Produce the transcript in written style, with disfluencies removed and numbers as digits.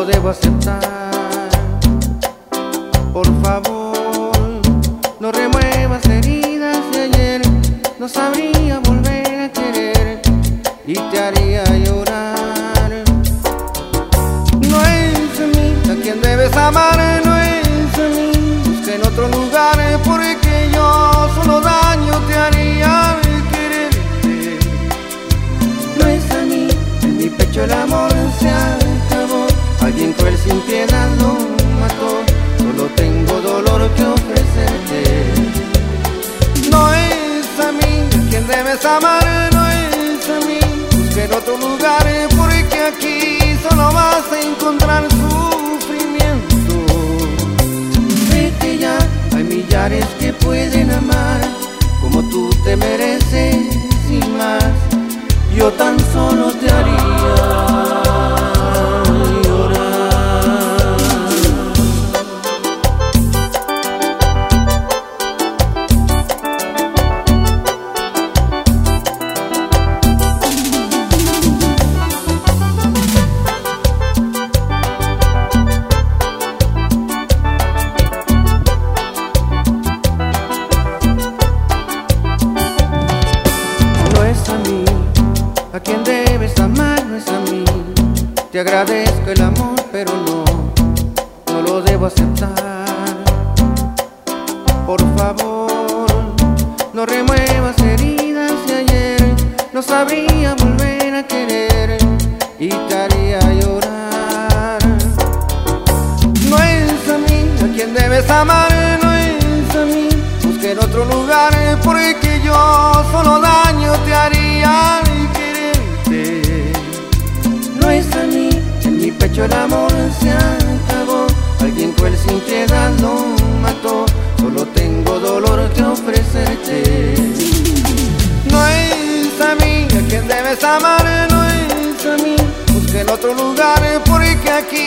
lo debo aceptar. Por favor, no remuevas heridas de ayer. No sabría volver a querer y te haría llorar. No es a mí a quien debes amar, no es a mí. Busca en otro lugar porque yo solo daño te haría al quererte. No es a mí, en mi pecho el amor se acabó. Alguien cruel sin piedad lo mató. Solo tengo dolor que ofrecerte. No es a mí a quien debes amar, no es a mí. Busca en otro lugar porque aquí solo vas a encontrar sufrimiento. Sé que ya hay millares que pueden amar como tú te mereces y más. Yo tan solo te haría a quien debes amar, no es a mí. Te agradezco el amor, pero no lo debo aceptar. Por favor, no remuevas heridas de ayer. No sabría volver a querer y te haría llorar. No es a mí a quien debes amar, no es a mí. Busca en otro lugar porque yo solo daño te haría. No es a mí, en mi pecho el amor se acabó. Alguien cruel sin piedad lo mató. Solo tengo dolor que ofrecerte. No es a mí a quien debes amar, no es a mí. Busca en otro lugar porque aquí